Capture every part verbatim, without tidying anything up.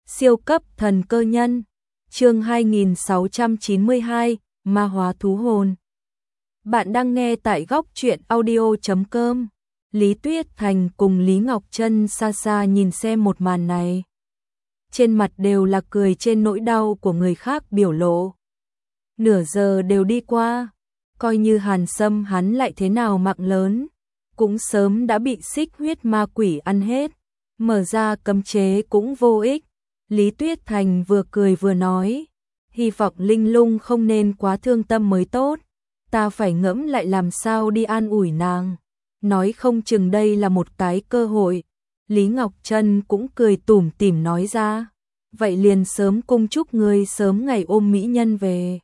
Siêu cấp thần cơ nhân, chương hai nghìn sáu trăm chín mươi hai, ma hóa thú hồn. Bạn đang nghe tại góc truyện audio chấm com. Lý Tuyết Thành cùng Lý Ngọc Trân xa xa nhìn xem một màn này. Trên mặt đều là cười trên nỗi đau của người khác biểu lộ. Nửa giờ đều đi qua, coi như Hàn Sâm hắn lại thế nào mạng lớn, cũng sớm đã bị xích huyết ma quỷ ăn hết, mở ra cấm chế cũng vô ích. Lý Tuyết Thành vừa cười vừa nói, hy vọng Linh Lung không nên quá thương tâm mới tốt, ta phải ngẫm lại làm sao đi an ủi nàng, nói không chừng đây là một cái cơ hội. Lý Ngọc Trân cũng cười tủm tỉm nói ra, vậy liền sớm cung chúc ngươi sớm ngày ôm mỹ nhân về.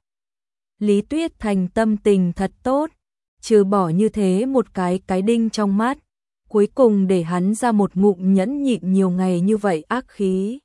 Lý Tuyết Thành tâm tình thật tốt, trừ bỏ như thế một cái cái đinh trong mắt, cuối cùng để hắn ra một ngụm nhẫn nhịn nhiều ngày như vậy ác khí.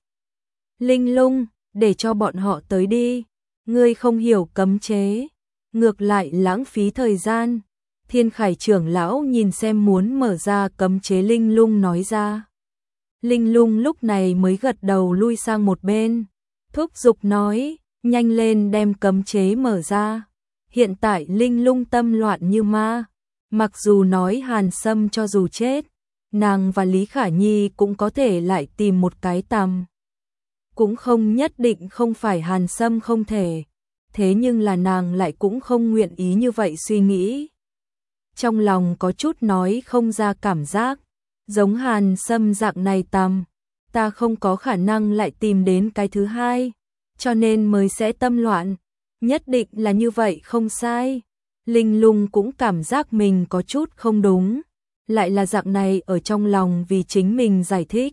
Linh Lung, để cho bọn họ tới đi, ngươi không hiểu cấm chế, ngược lại lãng phí thời gian. Thiên Khải trưởng lão nhìn xem muốn mở ra cấm chế, Linh Lung nói ra. Linh Lung lúc này mới gật đầu lui sang một bên, thúc giục nói, nhanh lên đem cấm chế mở ra. Hiện tại Linh Lung tâm loạn như ma, mặc dù nói Hàn Sâm cho dù chết, nàng và Lý Khả Nhi cũng có thể lại tìm một cái tằm. Cũng không nhất định không phải Hàn Sâm không thể, thế nhưng là nàng lại cũng không nguyện ý như vậy suy nghĩ. Trong lòng có chút nói không ra cảm giác, giống Hàn Sâm dạng này tằm, ta không có khả năng lại tìm đến cái thứ hai, cho nên mới sẽ tâm loạn, nhất định là như vậy không sai. Linh Lung cũng cảm giác mình có chút không đúng, lại là dạng này ở trong lòng vì chính mình giải thích.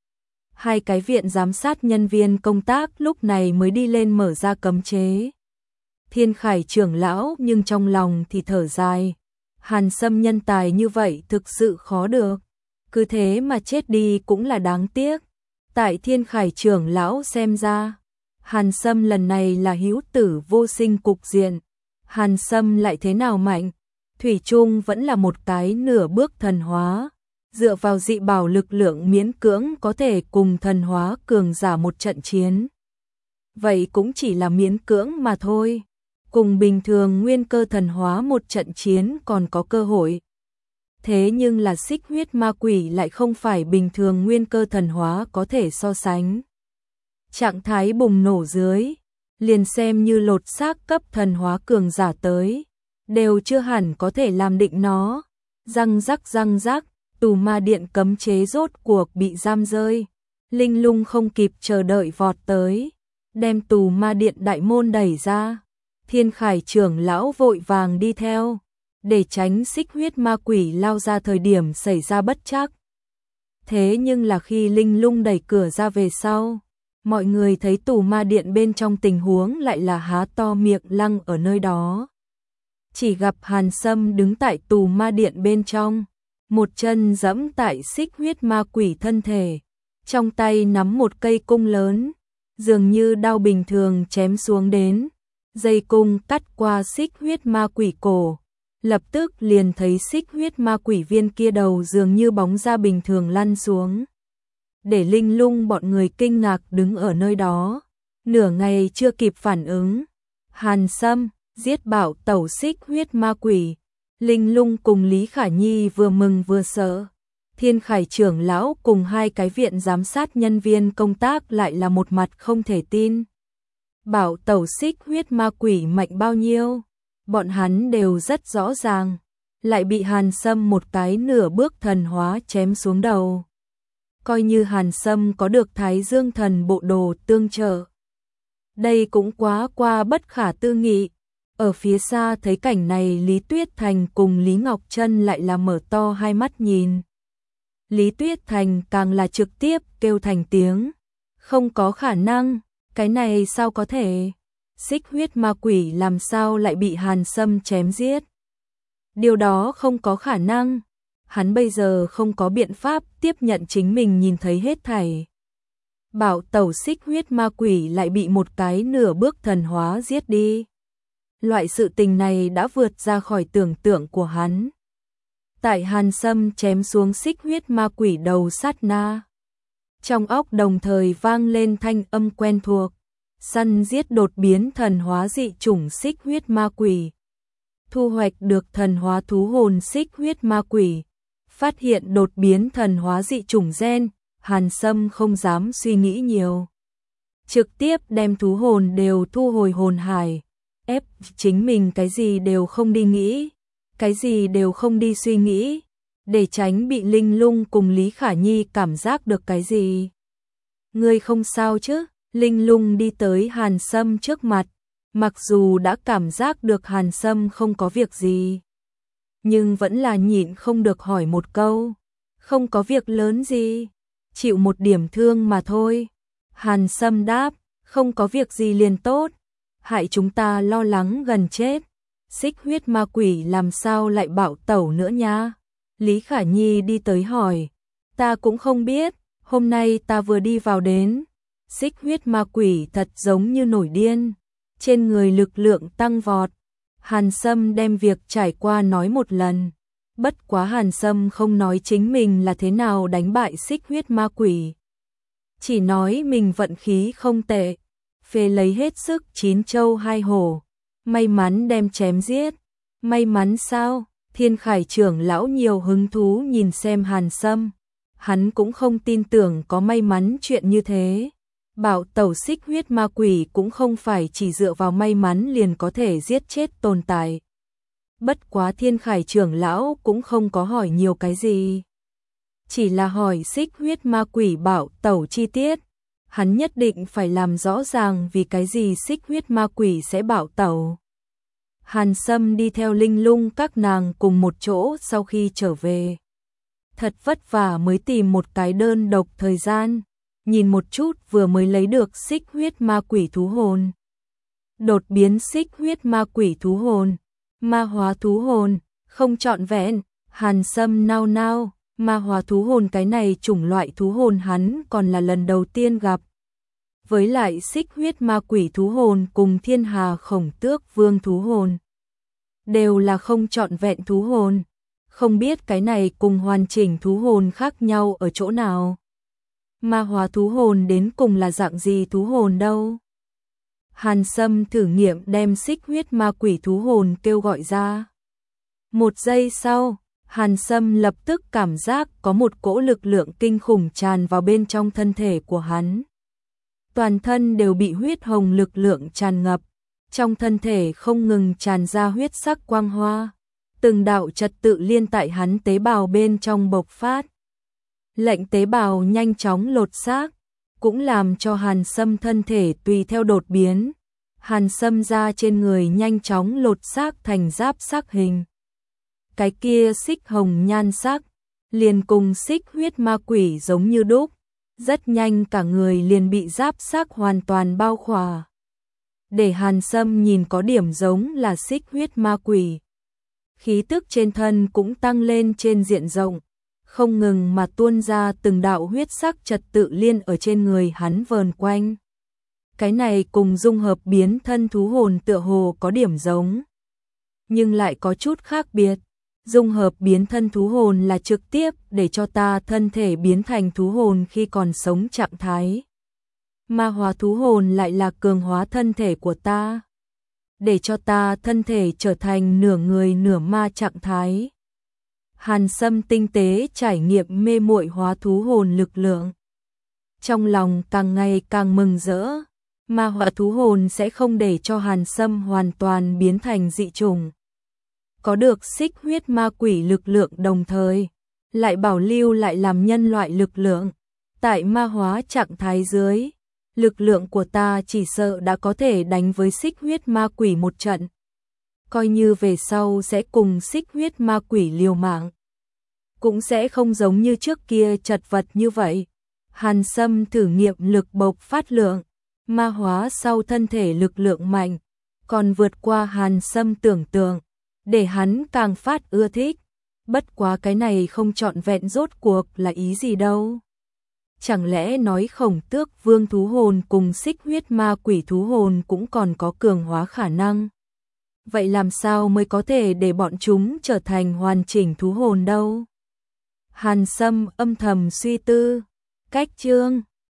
Hai cái viện giám sát nhân viên công tác lúc này mới đi lên mở ra cấm chế. Thiên Khải trưởng lão nhưng trong lòng thì thở dài, Hàn Sâm nhân tài như vậy thực sự khó được, cứ thế mà chết đi cũng là đáng tiếc. Tại Thiên Khải trưởng lão xem ra, Hàn Sâm lần này là hữu tử vô sinh cục diện. Hàn Sâm lại thế nào mạnh, thủy chung vẫn là một cái nửa bước thần hóa, dựa vào dị bảo lực lượng miễn cưỡng có thể cùng thần hóa cường giả một trận chiến. Vậy cũng chỉ là miễn cưỡng mà thôi, cùng bình thường nguyên cơ thần hóa một trận chiến còn có cơ hội. Thế nhưng là xích huyết ma quỷ lại không phải bình thường nguyên cơ thần hóa có thể so sánh. Trạng thái bùng nổ dưới, liền xem như lột xác cấp thần hóa cường giả tới, đều chưa hẳn có thể làm định nó. Răng rắc răng rắc, tù ma điện cấm chế rốt cuộc bị giam rơi. Linh Lung không kịp chờ đợi vọt tới, đem tù ma điện đại môn đẩy ra. Thiên Khải trưởng lão vội vàng đi theo, để tránh xích huyết ma quỷ lao ra thời điểm xảy ra bất trắc. Thế nhưng là khi Linh Lung đẩy cửa ra về sau, mọi người thấy tù ma điện bên trong tình huống lại là há to miệng lăng ở nơi đó. Chỉ gặp Hàn Sâm đứng tại tù ma điện bên trong, một chân giẫm tại xích huyết ma quỷ thân thể, trong tay nắm một cây cung lớn, dường như đao bình thường chém xuống đến, dây cung cắt qua xích huyết ma quỷ cổ, lập tức liền thấy xích huyết ma quỷ viên kia đầu dường như bóng ra bình thường lăn xuống. Để Linh Lung bọn người kinh ngạc đứng ở nơi đó, nửa ngày chưa kịp phản ứng. Hàn Sâm giết bảo tẩu xích huyết ma quỷ. Linh Lung cùng Lý Khả Nhi vừa mừng vừa sợ. Thiên Khải trưởng lão cùng hai cái viện giám sát nhân viên công tác lại là một mặt không thể tin. Bảo tẩu xích huyết ma quỷ mạnh bao nhiêu, bọn hắn đều rất rõ ràng, lại bị Hàn Sâm một cái nửa bước thần hóa chém xuống đầu. Coi như Hàn Sâm có được Thái Dương thần bộ đồ tương trợ, đây cũng quá qua bất khả tư nghị. Ở phía xa thấy cảnh này, Lý Tuyết Thành cùng Lý Ngọc Trân lại là mở to hai mắt nhìn. Lý Tuyết Thành càng là trực tiếp kêu thành tiếng, không có khả năng, cái này sao có thể, xích huyết ma quỷ làm sao lại bị Hàn Sâm chém giết. Điều đó không có khả năng, hắn bây giờ không có biện pháp tiếp nhận chính mình nhìn thấy hết thảy. Bảo tẩu xích huyết ma quỷ lại bị một cái nửa bước thần hóa giết đi. Loại sự tình này đã vượt ra khỏi tưởng tượng của hắn. Tại Hàn Sâm chém xuống xích huyết ma quỷ đầu sát na, Trong óc đồng thời vang lên thanh âm quen thuộc. Săn giết đột biến thần hóa dị chủng xích huyết ma quỷ. Thu hoạch được thần hóa thú hồn xích huyết ma quỷ. Phát hiện đột biến thần hóa dị chủng gen, Hàn Sâm không dám suy nghĩ nhiều. Trực tiếp đem thú hồn đều thu hồi hồn hải. Ép chính mình cái gì đều không đi nghĩ. Cái gì đều không đi suy nghĩ. Để tránh bị Linh Lung cùng Lý Khả Nhi cảm giác được cái gì. Ngươi không sao chứ? Linh Lung đi tới Hàn Sâm trước mặt. Mặc dù đã cảm giác được Hàn Sâm không có việc gì, nhưng vẫn là nhịn không được hỏi một câu. Không có việc lớn gì, chịu một điểm thương mà thôi. Hàn Sâm đáp, không có việc gì liền tốt. Hại chúng ta lo lắng gần chết. Xích huyết ma quỷ làm sao lại bạo tẩu nữa nha? Lý Khả Nhi đi tới hỏi. Ta cũng không biết, hôm nay ta vừa đi vào đến. Xích huyết ma quỷ thật giống như nổi điên. Trên người lực lượng tăng vọt. Hàn Sâm đem việc trải qua nói một lần. Bất quá Hàn Sâm không nói chính mình là thế nào đánh bại xích huyết ma quỷ. Chỉ nói mình vận khí không tệ. Phế lấy hết sức chín châu hai hổ. May mắn đem chém giết. May mắn sao? Thiên Khải trưởng lão nhiều hứng thú nhìn xem Hàn Sâm. Hắn cũng không tin tưởng có may mắn chuyện như thế. Bảo tẩu xích huyết ma quỷ cũng không phải chỉ dựa vào may mắn liền có thể giết chết tồn tại. Bất quá Thiên Khải trưởng lão cũng không có hỏi nhiều cái gì. Chỉ là hỏi xích huyết ma quỷ bảo tẩu chi tiết. Hắn nhất định phải làm rõ ràng vì cái gì xích huyết ma quỷ sẽ bảo tẩu. Hàn Sâm đi theo Linh Lung các nàng cùng một chỗ sau khi trở về. Thật vất vả mới tìm một cái đơn độc thời gian. Nhìn một chút vừa mới lấy được xích huyết ma quỷ thú hồn. Đột biến xích huyết ma quỷ thú hồn. Ma hóa thú hồn. Không trọn vẹn. Hàn Sâm nao nao. Ma hóa thú hồn cái này chủng loại thú hồn hắn còn là lần đầu tiên gặp. Với lại xích huyết ma quỷ thú hồn cùng thiên hà khổng tước vương thú hồn. Đều là không trọn vẹn thú hồn. Không biết cái này cùng hoàn chỉnh thú hồn khác nhau ở chỗ nào. Ma hóa thú hồn đến cùng là dạng gì thú hồn đâu. Hàn Sâm thử nghiệm đem xích huyết ma quỷ thú hồn kêu gọi ra. Một giây sau, Hàn Sâm lập tức cảm giác có một cỗ lực lượng kinh khủng tràn vào bên trong thân thể của hắn. Toàn thân đều bị huyết hồng lực lượng tràn ngập, trong thân thể không ngừng tràn ra huyết sắc quang hoa. Từng đạo trật tự liên tại hắn tế bào bên trong bộc phát. Lệnh tế bào nhanh chóng lột xác, cũng làm cho Hàn Sâm thân thể tùy theo đột biến. Hàn Sâm da trên người nhanh chóng lột xác thành giáp sắc hình. Cái kia xích hồng nhan sắc, liền cùng xích huyết ma quỷ giống như đúc. Rất nhanh cả người liền bị giáp sắc hoàn toàn bao khỏa. Để Hàn Sâm nhìn có điểm giống là xích huyết ma quỷ. Khí tức trên thân cũng tăng lên trên diện rộng. Không ngừng mà tuôn ra từng đạo huyết sắc trật tự liên ở trên người hắn vờn quanh. Cái này cùng dung hợp biến thân thú hồn tựa hồ có điểm giống, nhưng lại có chút khác biệt. Dung hợp biến thân thú hồn là trực tiếp để cho ta thân thể biến thành thú hồn khi còn sống trạng thái. Ma hóa thú hồn lại là cường hóa thân thể của ta, để cho ta thân thể trở thành nửa người nửa ma trạng thái. Hàn Sâm tinh tế trải nghiệm mê muội hóa thú hồn lực lượng. Trong lòng càng ngày càng mừng rỡ. Ma hóa thú hồn sẽ không để cho Hàn Sâm hoàn toàn biến thành dị chủng. Có được xích huyết ma quỷ lực lượng đồng thời, lại bảo lưu lại làm nhân loại lực lượng. Tại ma hóa trạng thái dưới, lực lượng của ta chỉ sợ đã có thể đánh với xích huyết ma quỷ một trận. Coi như về sau sẽ cùng xích huyết ma quỷ liều mạng, cũng sẽ không giống như trước kia chật vật như vậy. Hàn Sâm thử nghiệm lực bộc phát lượng, ma hóa sau thân thể lực lượng mạnh, còn vượt qua Hàn Sâm tưởng tượng, để hắn càng phát ưa thích. Bất quá cái này không trọn vẹn rốt cuộc là ý gì đâu. Chẳng lẽ nói khổng tước vương thú hồn cùng xích huyết ma quỷ thú hồn cũng còn có cường hóa khả năng? Vậy làm sao mới có thể để bọn chúng trở thành hoàn chỉnh thú hồn đâu? Hàn Sâm âm thầm suy tư. cách chương